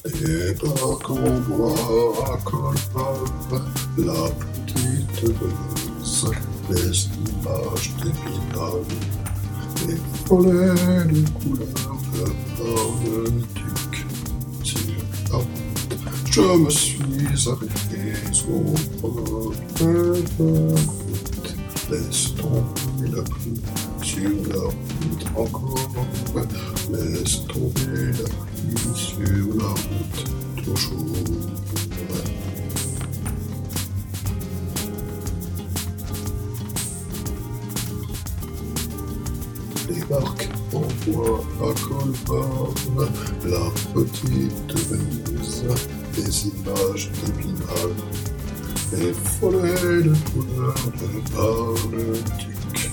Débarque en bois à Colmar, la petite Venise, les images d'Épinal, les follets de couleurs de Marmaduke. Sur la route, je me suis arrêté au bord de la route. Laisse tomber la pluie sur la route encore. Laisse tomber la pluie sur la route toujours. Débarque en bois à Colmar, la petite Venise, des images d'Épinal, les follets de couleurs de Marmaduke.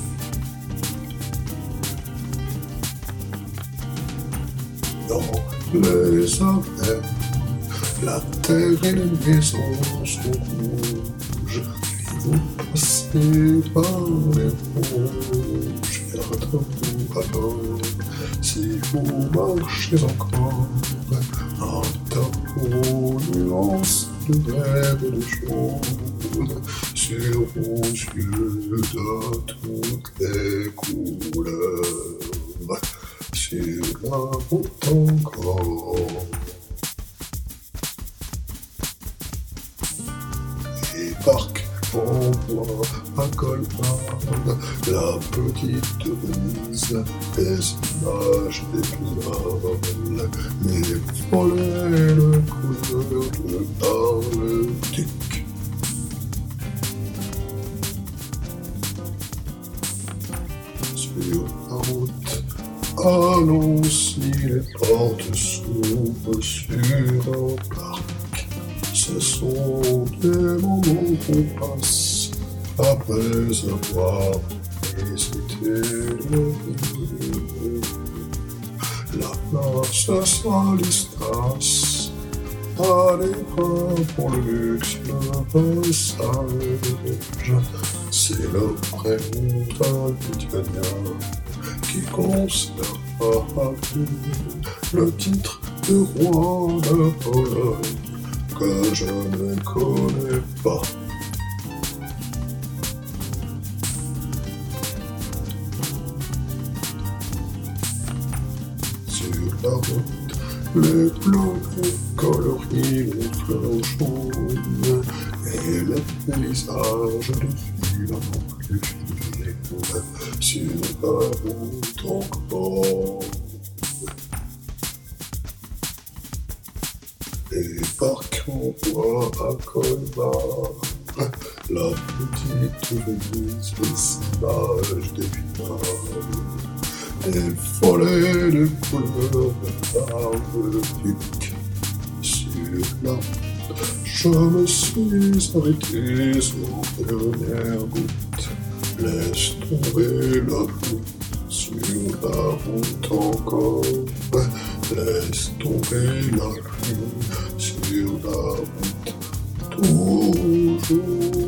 Dans les arènes, la terre et les maisons sont rouges, puis vous passez par les rouges. Gardez-vous alors, si vous marchez encore, un tableau nuance de vert et de jaune sur vos yeux de toutes les couleurs, sur la route encore. Débarque en bois à Colmar, la petite Venise, des images d'Épinal, les follets de couleurs de Marmaduke. Sur la route, allons si les portes s'ouvrent sur un parc. Ce sont des moments qu'on passe après avoir visité le ville. La place Stanislas a des bras pour le luxe, le passage. C'est le prénom d'un Lituanien qui conserve à vie le titre de roi de Pologne que je ne connais pas. Sur la route, les bleus coloris les fleurs jaunes et les paysages défilent en plus fine. Sur la route encore. Débarque en bois à Colmar, la petite Venise, les images d'Épinal, les follets de couleurs de Marmaduke. Sur la route, je me suis arrêté aux dernières gouttes. Laisse tomber la pluie sur la route encore. Laisse tomber la pluie sur la route toujours.